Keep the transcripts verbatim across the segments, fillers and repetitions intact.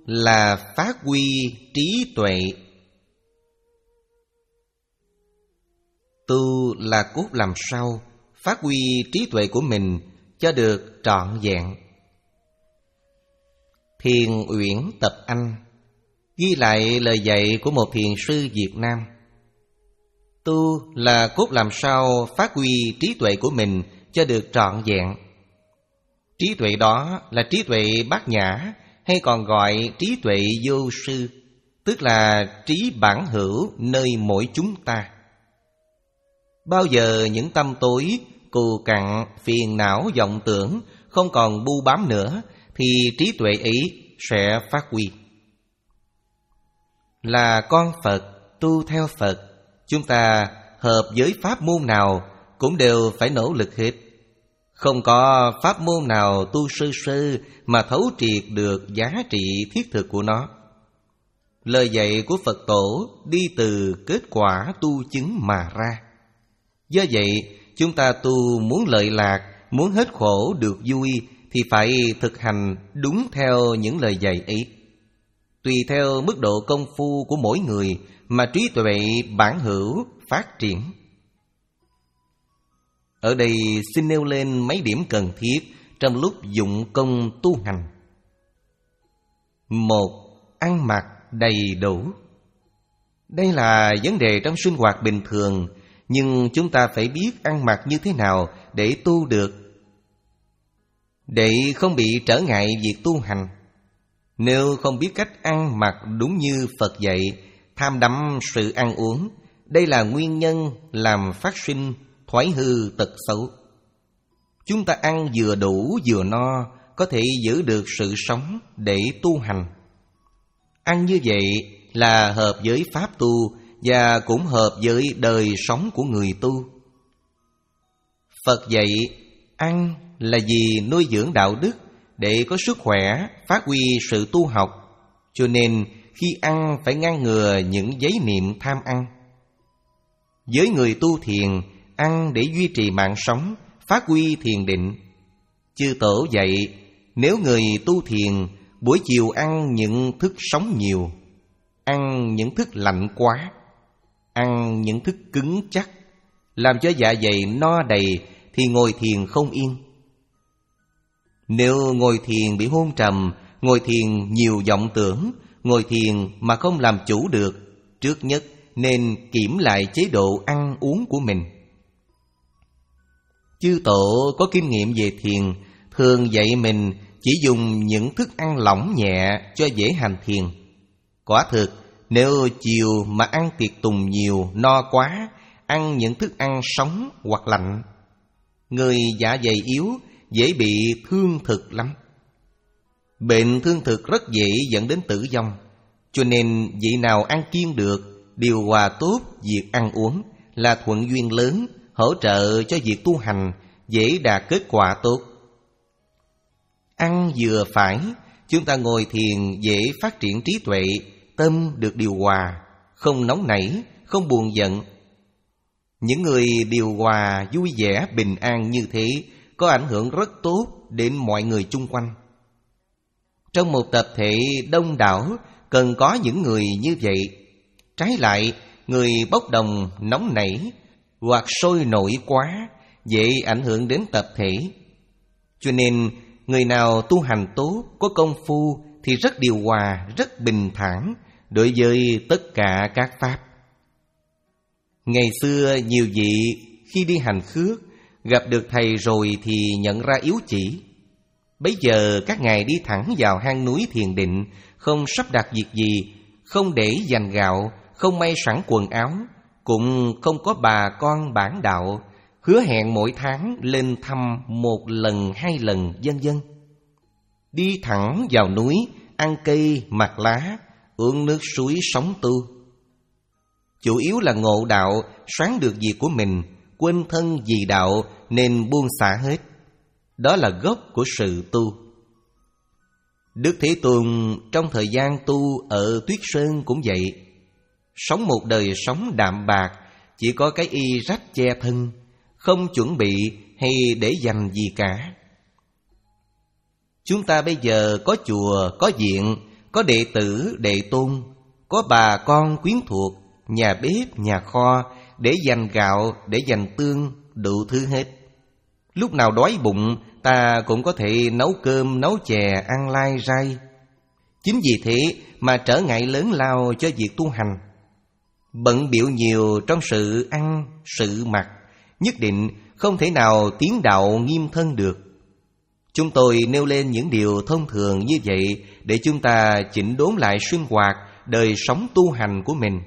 là phát huy trí tuệ. Tu là cốt làm sao phát huy trí tuệ của mình cho được trọn vẹn. Thiền Uyển Tập Anh ghi lại lời dạy của một thiền sư Việt Nam. Tu là cốt làm sao phát huy trí tuệ của mình cho được trọn vẹn. Trí tuệ đó là trí tuệ bát nhã, hay còn gọi trí tuệ vô sư, tức là trí bản hữu nơi mỗi chúng ta. Bao giờ những tâm tối, cù cặn, phiền não, vọng tưởng không còn bu bám nữa, thì trí tuệ ấy sẽ phát huy. Là con Phật, tu theo Phật, chúng ta hợp với pháp môn nào cũng đều phải nỗ lực hết. Không có pháp môn nào tu sơ sơ mà thấu triệt được giá trị thiết thực của nó. Lời dạy của Phật Tổ đi từ kết quả tu chứng mà ra. Do vậy, chúng ta tu muốn lợi lạc, muốn hết khổ được vui thì phải thực hành đúng theo những lời dạy ấy. Tùy theo mức độ công phu của mỗi người mà trí tuệ bản hữu phát triển. Ở đây xin nêu lên mấy điểm cần thiết trong lúc dụng công tu hành. Một, ăn mặc đầy đủ. Đây là vấn đề trong sinh hoạt bình thường, nhưng chúng ta phải biết ăn mặc như thế nào để tu được, để không bị trở ngại việc tu hành. Nếu không biết cách ăn mặc đúng như Phật dạy, tham đắm sự ăn uống, đây là nguyên nhân làm phát sinh thoái hư tật xấu. Chúng ta ăn vừa đủ vừa no, có thể giữ được sự sống để tu hành. Ăn như vậy là hợp với pháp tu và cũng hợp với đời sống của người tu. Phật dạy ăn là vì nuôi dưỡng đạo đức, để có sức khỏe, phát huy sự tu học. Cho nên khi ăn phải ngăn ngừa những giấy niệm tham ăn. Với người tu thiền, ăn để duy trì mạng sống, phát huy thiền định. Chư Tổ dạy, nếu người tu thiền buổi chiều ăn những thức sống nhiều, ăn những thức lạnh quá, ăn những thức cứng chắc, làm cho dạ dày no đầy thì ngồi thiền không yên. Nếu ngồi thiền bị hôn trầm, ngồi thiền nhiều vọng tưởng, ngồi thiền mà không làm chủ được, trước nhất nên kiểm lại chế độ ăn uống của mình. Chư Tổ có kinh nghiệm về thiền, thường dạy mình chỉ dùng những thức ăn lỏng nhẹ cho dễ hành thiền. Quả thực, nếu chiều mà ăn tiệc tùng nhiều, no quá, ăn những thức ăn sống hoặc lạnh, người dạ dày yếu dễ bị thương thực lắm. Bệnh thương thực rất dễ dẫn đến tử vong. Cho nên vị nào ăn kiêng được, điều hòa tốt việc ăn uống, là thuận duyên lớn, hỗ trợ cho việc tu hành, dễ đạt kết quả tốt. Ăn vừa phải, chúng ta ngồi thiền dễ phát triển trí tuệ, tâm được điều hòa, không nóng nảy, không buồn giận. Những người điều hòa, vui vẻ, bình an như thế có ảnh hưởng rất tốt đến mọi người chung quanh. Trong một tập thể đông đảo cần có những người như vậy. Trái lại, người bốc đồng, nóng nảy hoặc sôi nổi quá dễ ảnh hưởng đến tập thể. Cho nên người nào tu hành tốt, có công phu thì rất điều hòa, rất bình thản đối với tất cả các pháp. Ngày xưa nhiều vị khi đi hành khước, gặp được thầy rồi thì nhận ra yếu chỉ. Bấy giờ các ngài đi thẳng vào hang núi thiền định, không sắp đặt việc gì, không để dành gạo, không may sẵn quần áo, cũng không có bà con bản đạo, hứa hẹn mỗi tháng lên thăm một lần hai lần vân vân. Đi thẳng vào núi, ăn cây, mặc lá, uống nước suối sống tu. Chủ yếu là ngộ đạo, sáng được việc của mình, quên thân vì đạo nên buông xả hết. Đó là gốc của sự tu. Đức Thế Tôn trong thời gian tu ở Tuyết Sơn cũng vậy. Sống một đời sống đạm bạc, chỉ có cái y rách che thân, không chuẩn bị hay để dành gì cả. Chúng ta bây giờ có chùa, có viện, có đệ tử, đệ tôn, có bà con quyến thuộc, nhà bếp, nhà kho, để dành gạo, để dành tương, đủ thứ hết. Lúc nào đói bụng, ta cũng có thể nấu cơm, nấu chè, ăn lai rai. Chính vì thế mà trở ngại lớn lao cho việc tu hành. Bận bịu nhiều trong sự ăn, sự mặc, nhất định không thể nào tiến đạo nghiêm thân được. Chúng tôi nêu lên những điều thông thường như vậy để chúng ta chỉnh đốn lại sinh hoạt, đời sống tu hành của mình.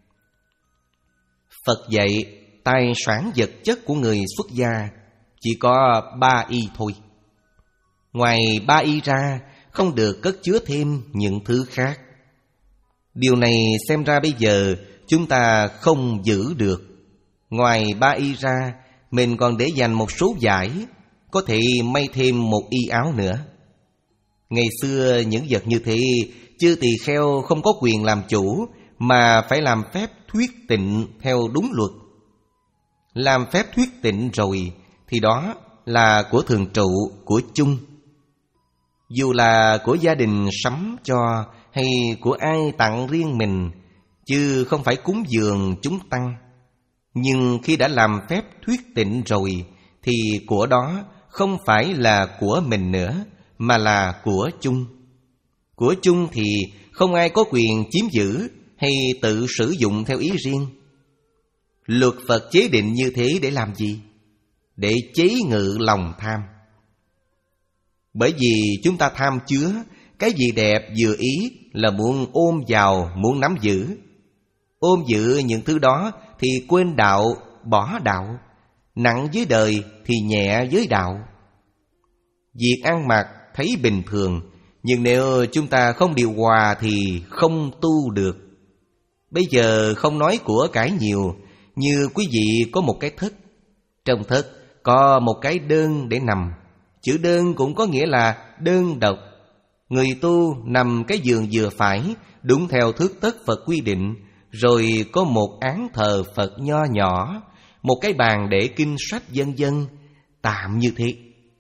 Phật dạy tài sản vật chất của người xuất gia chỉ có ba y thôi. Ngoài ba y ra, không được cất chứa thêm những thứ khác. Điều này xem ra bây giờ chúng ta không giữ được. Ngoài ba y ra, mình còn để dành một số vải, có thể may thêm một y áo nữa. Ngày xưa những vật như thế, chư tỳ kheo không có quyền làm chủ, mà phải làm phép thuyết tịnh theo đúng luật. Làm phép thuyết tịnh rồi thì đó là của thường trụ, của chung. Dù là của gia đình sắm cho hay của ai tặng riêng mình, chứ không phải cúng dường chúng tăng. Nhưng khi đã làm phép thuyết tịnh rồi thì của đó không phải là của mình nữa, mà là của chung. Của chung thì không ai có quyền chiếm giữ hay tự sử dụng theo ý riêng. Luật Phật chế định như thế để làm gì? Để chế ngự lòng tham. Bởi vì chúng ta tham chứa, cái gì đẹp vừa ý là muốn ôm vào, muốn nắm giữ. Ôm giữ những thứ đó thì quên đạo, bỏ đạo. Nặng với đời thì nhẹ với đạo. Việc ăn mặc thấy bình thường, nhưng nếu chúng ta không điều hòa thì không tu được. Bây giờ không nói của cải nhiều, như quý vị có một cái thất. Trong thất có một cái đơn để nằm. Chữ đơn cũng có nghĩa là đơn độc. Người tu nằm cái giường vừa phải, đúng theo thước tất Phật quy định. Rồi có một án thờ Phật nho nhỏ, một cái bàn để kinh sách vân vân, tạm như thế.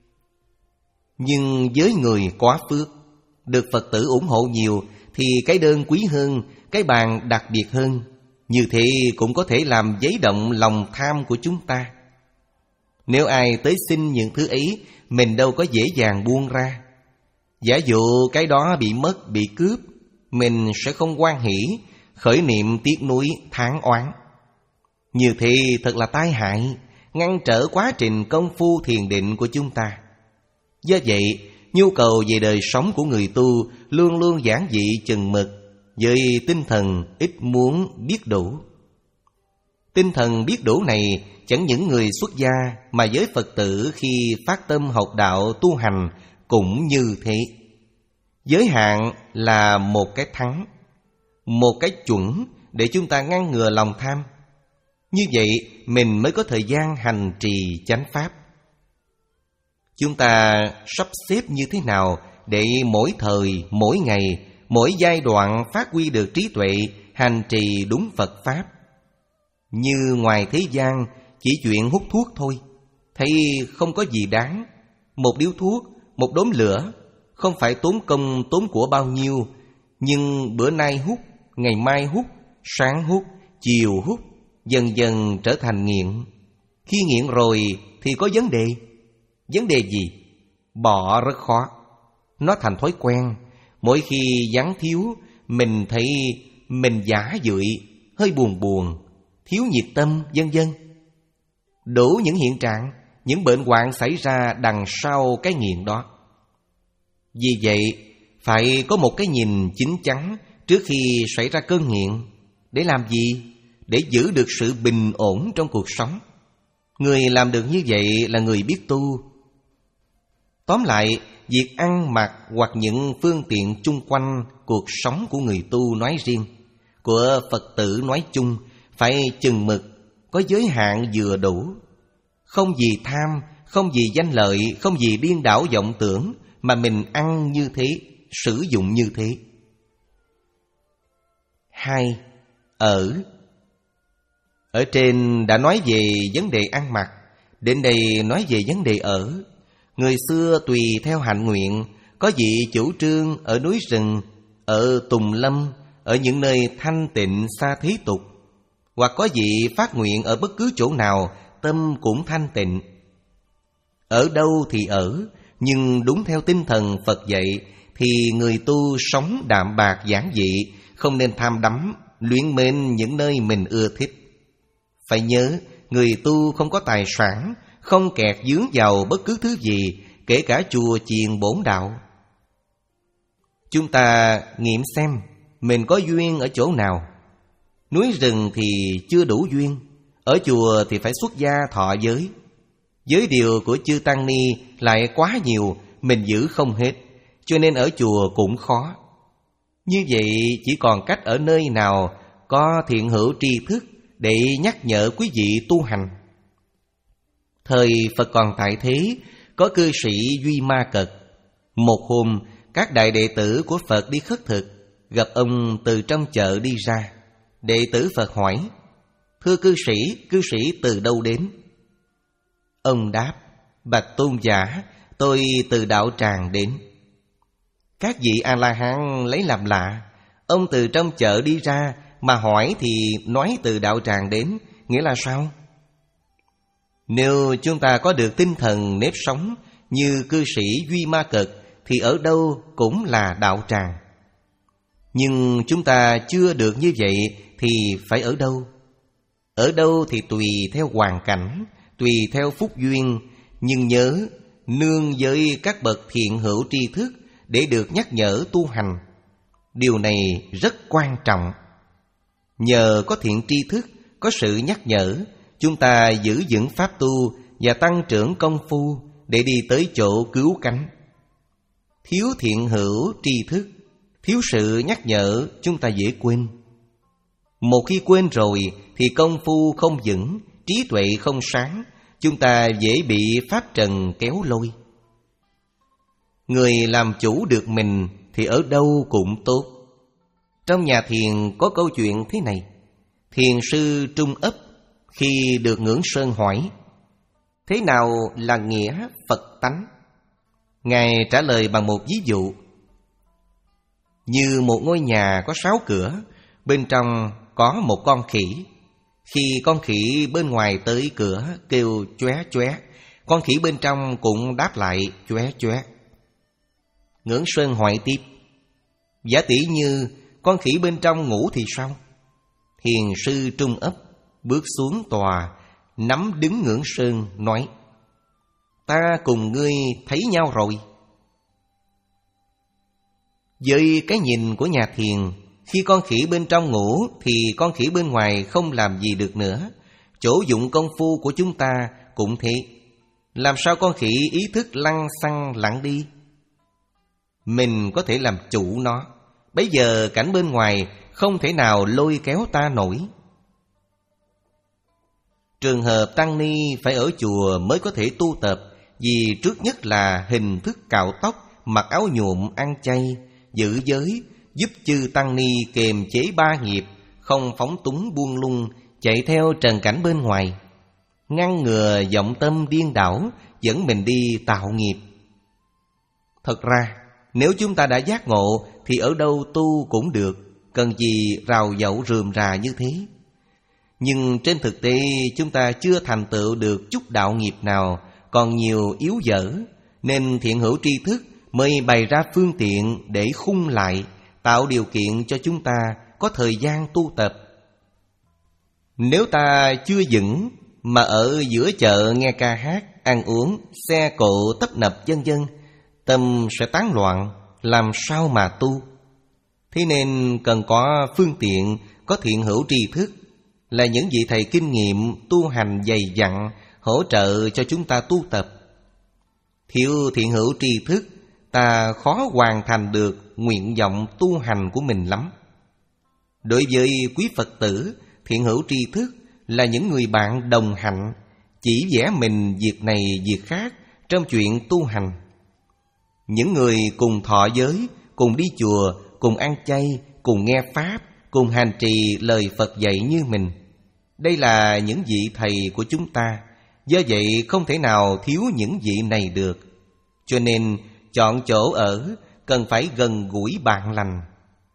Nhưng với người quá phước, được Phật tử ủng hộ nhiều, thì cái đơn quý hơn, cái bàn đặc biệt hơn. Như thế cũng có thể làm dấy động lòng tham của chúng ta. Nếu ai tới xin những thứ ấy, mình đâu có dễ dàng buông ra. Giả dụ cái đó bị mất, bị cướp, mình sẽ không hoan hỷ, khởi niệm tiếc nuối, thán oán. Như thế thật là tai hại, ngăn trở quá trình công phu thiền định của chúng ta. Do vậy, nhu cầu về đời sống của người tu luôn luôn giản dị chừng mực, với tinh thần ít muốn biết đủ. Tinh thần biết đủ này chẳng những người xuất gia, mà với Phật tử khi phát tâm học đạo tu hành cũng như thế. Giới hạn là một cái thắng, một cái chuẩn để chúng ta ngăn ngừa lòng tham. Như vậy mình mới có thời gian hành trì chánh pháp. Chúng ta sắp xếp như thế nào để mỗi thời, mỗi ngày, mỗi giai đoạn phát huy được trí tuệ, hành trì đúng Phật Pháp? Như ngoài thế gian chỉ chuyện hút thuốc thôi, thấy không có gì đáng. Một điếu thuốc, một đốm lửa, không phải tốn công tốn của bao nhiêu. Nhưng bữa nay hút, ngày mai hút, sáng hút, chiều hút, dần dần trở thành nghiện. Khi nghiện rồi thì có vấn đề. Vấn đề gì? Bỏ rất khó. Nó thành thói quen. Mỗi khi vắng thiếu, mình thấy mình giả dưỡi, hơi buồn buồn, thiếu nhiệt tâm, vân vân. Đủ những hiện trạng, những bệnh hoạn xảy ra đằng sau cái nghiện đó. Vì vậy, phải có một cái nhìn chín chắn trước khi xảy ra cơn nghiện. Để làm gì? Để giữ được sự bình ổn trong cuộc sống. Người làm được như vậy là người biết tu. Tóm lại, việc ăn mặc hoặc những phương tiện chung quanh cuộc sống của người tu nói riêng, của Phật tử nói chung, phải chừng mực, có giới hạn vừa đủ. Không vì tham, không vì danh lợi, không vì điên đảo vọng tưởng mà mình ăn như thế, sử dụng như thế. Hai, ở. Ở trên đã nói về vấn đề ăn mặc, đến đây nói về vấn đề ở. Người xưa tùy theo hạnh nguyện, có vị chủ trương ở núi rừng, ở tùng lâm, ở những nơi thanh tịnh xa thế tục, hoặc có vị phát nguyện ở bất cứ chỗ nào, tâm cũng thanh tịnh. Ở đâu thì ở, nhưng đúng theo tinh thần Phật dạy, thì người tu sống đạm bạc giản dị, không nên tham đắm, luyến mến những nơi mình ưa thích. Phải nhớ, người tu không có tài sản, không kẹt dướng vào bất cứ thứ gì, kể cả chùa chiền bổn đạo. Chúng ta nghiệm xem mình có duyên ở chỗ nào. Núi rừng thì chưa đủ duyên, ở chùa thì phải xuất gia thọ giới. Giới điều của chư Tăng Ni lại quá nhiều, mình giữ không hết, cho nên ở chùa cũng khó. Như vậy chỉ còn cách ở nơi nào có thiện hữu tri thức để nhắc nhở quý vị tu hành. Thời Phật còn tại thế, có cư sĩ Duy Ma Cật. Một hôm, các đại đệ tử của Phật đi khất thực, gặp ông từ trong chợ đi ra. Đệ tử Phật hỏi: "Thưa cư sĩ, cư sĩ từ đâu đến?" Ông đáp: "Bạch tôn giả, tôi từ đạo tràng đến." Các vị A-la-hán lấy làm lạ, ông từ trong chợ đi ra mà hỏi thì nói từ đạo tràng đến, nghĩa là sao? Nếu chúng ta có được tinh thần nếp sống như cư sĩ Duy Ma Cật thì ở đâu cũng là đạo tràng. Nhưng chúng ta chưa được như vậy thì phải ở đâu? Ở đâu thì tùy theo hoàn cảnh, tùy theo phúc duyên, nhưng nhớ nương với các bậc thiện hữu tri thức để được nhắc nhở tu hành. Điều này rất quan trọng. Nhờ có thiện tri thức, có sự nhắc nhở, chúng ta giữ vững pháp tu và tăng trưởng công phu để đi tới chỗ cứu cánh. Thiếu thiện hữu tri thức, thiếu sự nhắc nhở, chúng ta dễ quên. Một khi quên rồi thì công phu không vững, trí tuệ không sáng, chúng ta dễ bị pháp trần kéo lôi. Người làm chủ được mình thì ở đâu cũng tốt. Trong nhà thiền có câu chuyện thế này. Thiền sư Trung Ấp khi được Ngưỡng Sơn hỏi: "Thế nào là nghĩa Phật tánh?" Ngài trả lời bằng một ví dụ. Như một ngôi nhà có sáu cửa, bên trong có một con khỉ. Khi con khỉ bên ngoài tới cửa kêu chóe chóe, con khỉ bên trong cũng đáp lại chóe chóe. Ngưỡng Sơn hỏi tiếp: "Giả tỷ như con khỉ bên trong ngủ thì sao?" Thiền sư Trung Ấp bước xuống tòa, nắm đứng Ngưỡng Sơn nói: "Ta cùng ngươi thấy nhau rồi." Với cái nhìn của nhà thiền, khi con khỉ bên trong ngủ thì con khỉ bên ngoài không làm gì được nữa. Chỗ dụng công phu của chúng ta cũng thế. Làm sao con khỉ ý thức lăng xăng lặn đi? Mình có thể làm chủ nó. Bây giờ cảnh bên ngoài không thể nào lôi kéo ta nổi. Trường hợp tăng ni phải ở chùa mới có thể tu tập, vì trước nhất là hình thức cạo tóc, mặc áo nhuộm, ăn chay, giữ giới, giúp chư tăng ni kiềm chế ba nghiệp, không phóng túng buông lung, chạy theo trần cảnh bên ngoài, ngăn ngừa vọng tâm điên đảo, dẫn mình đi tạo nghiệp. Thật ra, nếu chúng ta đã giác ngộ thì ở đâu tu cũng được, cần gì rào dậu rườm rà như thế. Nhưng trên thực tế chúng ta chưa thành tựu được chút đạo nghiệp nào, còn nhiều yếu dở, nên thiện hữu tri thức mới bày ra phương tiện để khung lại, tạo điều kiện cho chúng ta có thời gian tu tập. Nếu ta chưa vững mà ở giữa chợ nghe ca hát, ăn uống, xe cộ tấp nập vân vân, tâm sẽ tán loạn, làm sao mà tu? Thế nên cần có phương tiện, có thiện hữu tri thức, là những vị thầy kinh nghiệm tu hành dày dặn, hỗ trợ cho chúng ta tu tập. Thiếu thiện hữu tri thức, ta khó hoàn thành được nguyện vọng tu hành của mình lắm. Đối với quý Phật tử, thiện hữu tri thức là những người bạn đồng hạnh, chỉ vẽ mình việc này việc khác trong chuyện tu hành. Những người cùng thọ giới, cùng đi chùa, cùng ăn chay, cùng nghe Pháp, cùng hành trì lời Phật dạy như mình. Đây là những vị thầy của chúng ta, do vậy không thể nào thiếu những vị này được. Cho nên chọn chỗ ở cần phải gần gũi bạn lành.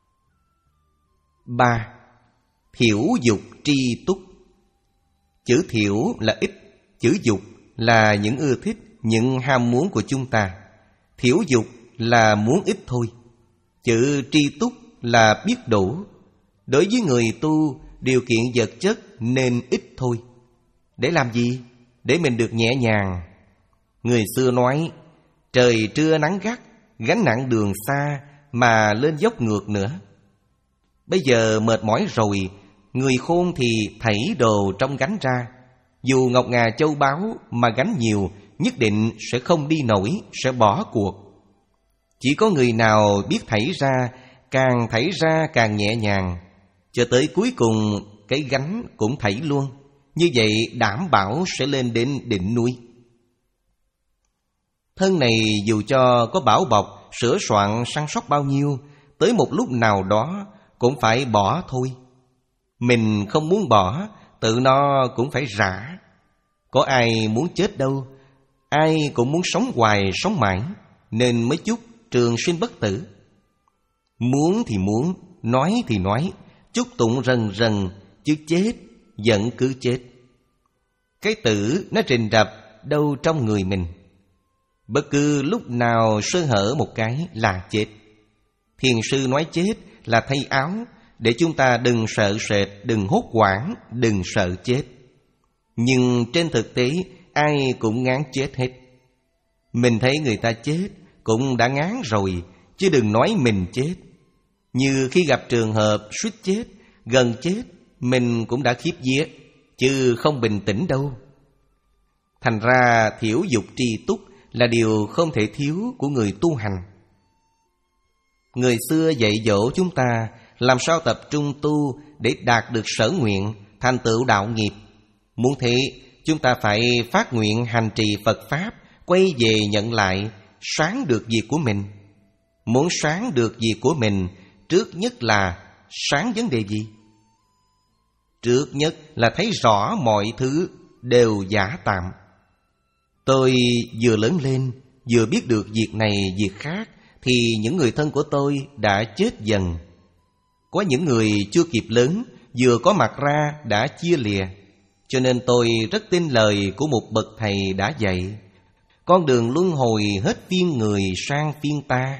Ba, thiểu dục tri túc. Chữ thiểu là ít, chữ dục là những ưa thích, những ham muốn của chúng ta. Thiểu dục là muốn ít thôi. Chữ tri túc là biết đủ. Đối với người tu, điều kiện vật chất nên ít thôi. Để làm gì? Để mình được nhẹ nhàng. Người xưa nói, trời trưa nắng gắt, gánh nặng đường xa mà lên dốc ngược nữa. Bây giờ mệt mỏi rồi, người khôn thì thảy đồ trong gánh ra. Dù ngọc ngà châu báu mà gánh nhiều, nhất định sẽ không đi nổi, sẽ bỏ cuộc. Chỉ có người nào biết thảy ra, càng thảy ra càng nhẹ nhàng, cho tới cuối cùng cái gánh cũng thảy luôn. Như vậy đảm bảo sẽ lên đến đỉnh núi. Thân này dù cho có bảo bọc, sửa soạn, săn sóc bao nhiêu, tới một lúc nào đó cũng phải bỏ thôi. Mình không muốn bỏ, tự nó cũng phải rã. Có ai muốn chết đâu, ai cũng muốn sống hoài sống mãi, nên mới chúc trường sinh bất tử. Muốn thì muốn, nói thì nói, chúc tụng rần rần, chứ chết vẫn cứ chết. Cái tử nó rình rập đâu trong người mình, bất cứ lúc nào sơ hở một cái là chết. Thiền sư nói chết là thay áo, để chúng ta đừng sợ sệt, đừng hốt hoảng, đừng sợ chết. Nhưng trên thực tế ai cũng ngán chết hết. Mình thấy người ta chết cũng đã ngán rồi, chứ đừng nói mình chết. Như khi gặp trường hợp suýt chết, gần chết, mình cũng đã khiếp vía, chứ không bình tĩnh đâu. Thành ra thiểu dục tri túc là điều không thể thiếu của người tu hành. Người xưa dạy dỗ chúng ta làm sao tập trung tu để đạt được sở nguyện, thành tựu đạo nghiệp. Muốn thế, chúng ta phải phát nguyện hành trì Phật Pháp, quay về nhận lại, sáng được việc của mình. Muốn sáng được việc của mình, trước nhất là sáng vấn đề gì? Trước nhất là thấy rõ mọi thứ đều giả tạm. Tôi vừa lớn lên, vừa biết được việc này việc khác, thì những người thân của tôi đã chết dần. Có những người chưa kịp lớn, vừa có mặt ra đã chia lìa. Cho nên tôi rất tin lời của một bậc thầy đã dạy, con đường luân hồi hết phiên người sang phiên ta.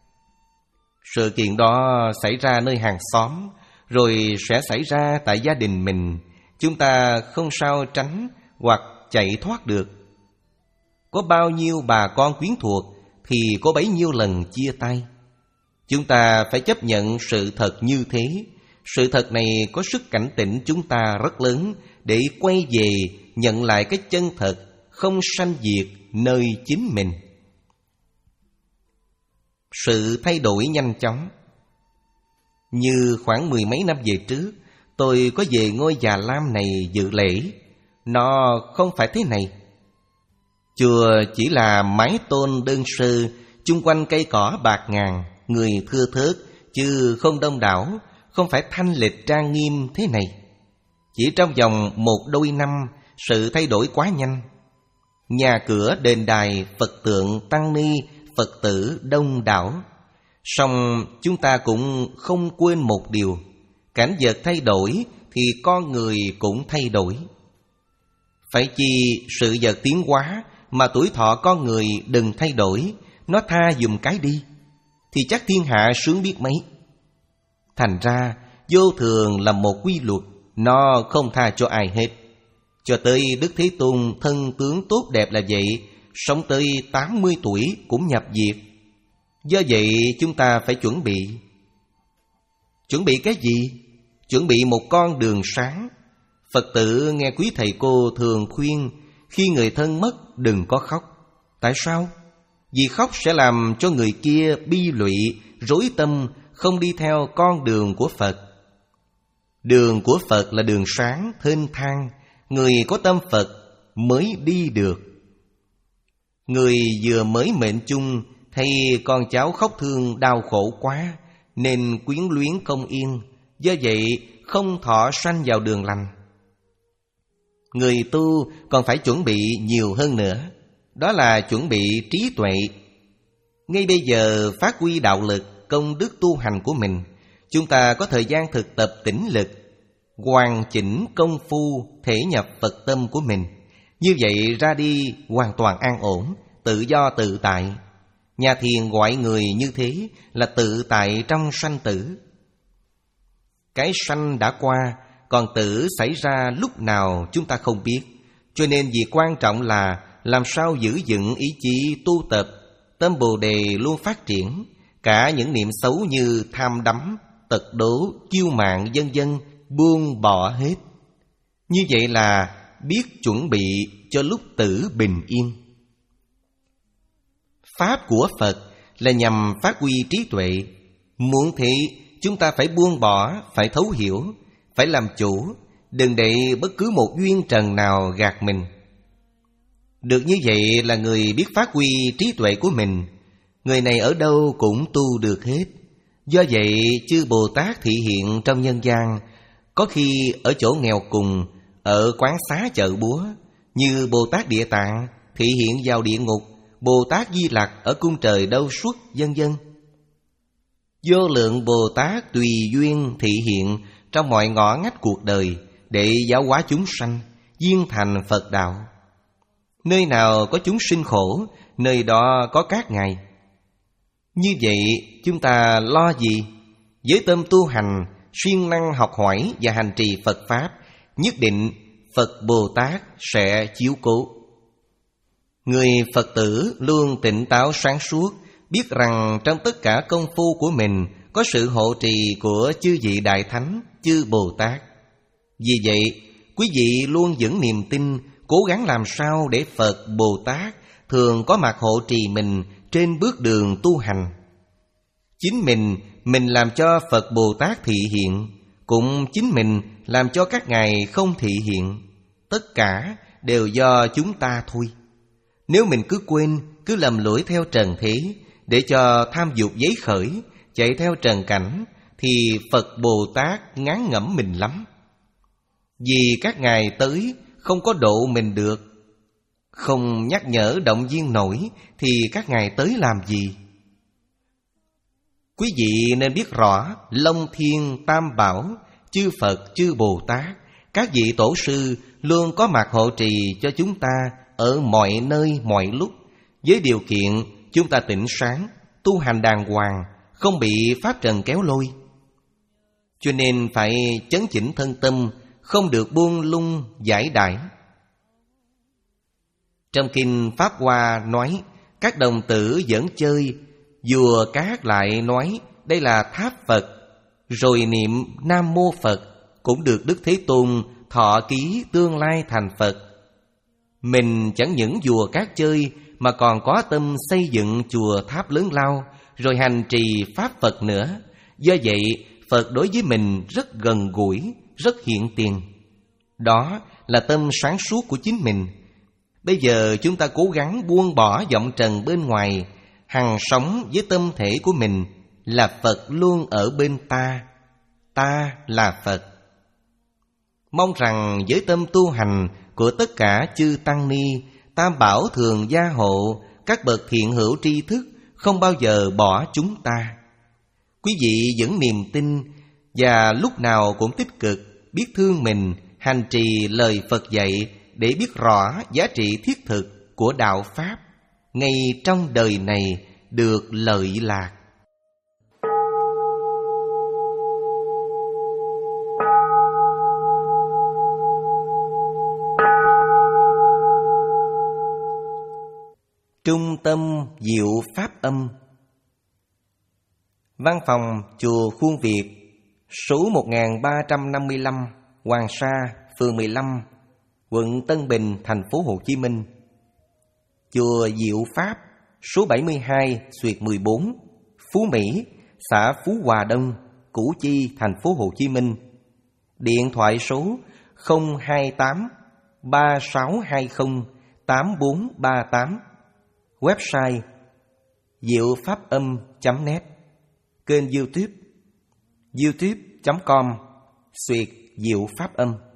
Sự kiện đó xảy ra nơi hàng xóm, rồi sẽ xảy ra tại gia đình mình. Chúng ta không sao tránh hoặc chạy thoát được. Có bao nhiêu bà con quyến thuộc thì có bấy nhiêu lần chia tay. Chúng ta phải chấp nhận sự thật như thế. Sự thật này có sức cảnh tỉnh chúng ta rất lớn để quay về nhận lại cái chân thật, không sanh diệt nơi chính mình. Sự thay đổi nhanh chóng. Như khoảng mười mấy năm về trước, tôi có về ngôi Già Lam này dự lễ. Nó không phải thế này. Chùa chỉ là mái tôn đơn sơ, chung quanh cây cỏ bạt ngàn, người thưa thớt, chứ không đông đảo, không phải thanh lịch trang nghiêm thế này. Chỉ trong vòng một đôi năm, sự thay đổi quá nhanh. Nhà cửa, đền đài, Phật tượng, tăng ni, Phật tử đông đảo. Song chúng ta cũng không quên một điều, cảnh vật thay đổi thì con người cũng thay đổi. Phải chi sự vật tiến hóa mà tuổi thọ con người đừng thay đổi, nó tha dùm cái đi, thì chắc thiên hạ sướng biết mấy. Thành ra vô thường là một quy luật, nó không tha cho ai hết. Cho tới Đức Thế Tôn thân tướng tốt đẹp là vậy, sống tới tám mươi tuổi cũng nhập diệt. Do vậy chúng ta phải chuẩn bị. Chuẩn bị cái gì? Chuẩn bị một con đường sáng. Phật tử nghe quý thầy cô thường khuyên, khi người thân mất đừng có khóc. Tại sao? Vì khóc sẽ làm cho người kia bi lụy, rối tâm, không đi theo con đường của Phật. Đường của Phật là đường sáng, thênh thang. Người có tâm Phật mới đi được. Người vừa mới mệnh chung, thấy con cháu khóc thương đau khổ quá, nên quyến luyến không yên. Do vậy không thọ sanh vào đường lành. Người tu còn phải chuẩn bị nhiều hơn nữa. Đó là chuẩn bị trí tuệ. Ngay bây giờ phát huy đạo lực, công đức tu hành của mình. chúng ta có thời gian thực tập tĩnh lực, hoàn chỉnh công phu thể nhập Phật tâm của mình. Như vậy ra đi hoàn toàn an ổn, tự do tự tại. Nhà thiền gọi người như thế là tự tại trong sanh tử. Cái sanh đã qua, còn tử xảy ra lúc nào chúng ta không biết. Cho nên việc quan trọng là làm sao giữ vững ý chí tu tập, tâm Bồ Đề luôn phát triển. Cả những niệm xấu như tham đắm, tật đố, kiêu mạn vân vân buông bỏ hết. Như vậy là biết chuẩn bị cho lúc tử bình yên. Pháp của Phật là nhằm phát huy trí tuệ. Muốn thế, chúng ta phải buông bỏ, phải thấu hiểu, phải làm chủ, đừng để bất cứ một duyên trần nào gạt mình. Được như vậy là người biết phát huy trí tuệ của mình. Người này ở đâu cũng tu được hết. Do vậy, chư Bồ Tát thị hiện trong nhân gian, có khi ở chỗ nghèo cùng, ở quán xá chợ búa, như Bồ Tát Địa Tạng thị hiện vào địa ngục, Bồ Tát Di Lặc ở cung trời Đâu Xuất, vân vân. Vô lượng Bồ Tát tùy duyên thị hiện trong mọi ngõ ngách cuộc đời để giáo hóa chúng sanh, viên thành Phật đạo. Nơi nào có chúng sinh khổ, nơi đó có các ngài. Như vậy chúng ta lo gì? Với tâm tu hành, siêng năng học hỏi và hành trì Phật Pháp, nhất định Phật Bồ Tát sẽ chiếu cố. Người Phật tử luôn tỉnh táo sáng suốt, biết rằng trong tất cả công phu của mình có sự hộ trì của chư vị Đại Thánh, chư Bồ Tát. Vì vậy, quý vị luôn vững niềm tin, cố gắng làm sao để Phật Bồ Tát thường có mặt hộ trì mình trên bước đường tu hành. Chính mình, mình làm cho Phật Bồ Tát thị hiện, cũng chính mình làm cho các ngài không thị hiện. Tất cả đều do chúng ta thôi. Nếu mình cứ quên, cứ lầm lỗi theo trần thế, để cho tham dục giấy khởi, chạy theo trần cảnh, thì Phật Bồ Tát ngán ngẩm mình lắm. Vì các ngài tới không có độ mình được, không nhắc nhở động viên nổi, thì các ngài tới làm gì? Quý vị nên biết rõ Long Thiên Tam Bảo, chư Phật, chư Bồ Tát, các vị tổ sư luôn có mặt hộ trì cho chúng ta ở mọi nơi mọi lúc, với điều kiện chúng ta tỉnh sáng, tu hành đàng hoàng, không bị pháp trần kéo lôi. Cho nên phải chấn chỉnh thân tâm, không được buông lung giải đãi. Trong kinh Pháp Hoa nói, các đồng tử vẫn chơi, vua Cát lại nói đây là tháp Phật, rồi niệm Nam Mô Phật, cũng được Đức Thế Tôn thọ ký tương lai thành Phật. Mình chẳng những vua Cát chơi, mà còn có tâm xây dựng chùa tháp lớn lao, rồi hành trì Pháp Phật nữa. Do vậy, Phật đối với mình rất gần gũi, rất hiện tiền. Đó là tâm sáng suốt của chính mình. Bây giờ chúng ta cố gắng buông bỏ vọng trần bên ngoài, hằng sống với tâm thể của mình là Phật luôn ở bên ta. Ta là Phật. Mong rằng với tâm tu hành của tất cả chư Tăng Ni, Tam Bảo thường gia hộ, các bậc thiện hữu tri thức không bao giờ bỏ chúng ta. Quý vị vẫn niềm tin và lúc nào cũng tích cực, biết thương mình, hành trì lời Phật dạy để biết rõ giá trị thiết thực của đạo Pháp, ngay trong đời này được lợi lạc. Trung tâm Diệu Pháp Âm. Văn phòng Chùa Khuôn Việt, số một nghìn ba trăm năm mươi lăm, Hoàng Sa, phường mười lăm, quận Tân Bình, thành phố Hồ Chí Minh. Chùa Diệu Pháp, số bảy mươi hai, xuyệt mười bốn, Phú Mỹ, xã Phú Hòa Đông, Củ Chi, thành phố Hồ Chí Minh. Điện thoại số không hai tám ba sáu hai không tám bốn ba tám. Website diệu pháp âm chấm net. Kênh YouTube youtube chấm com xuyệt Diệu Pháp Âm.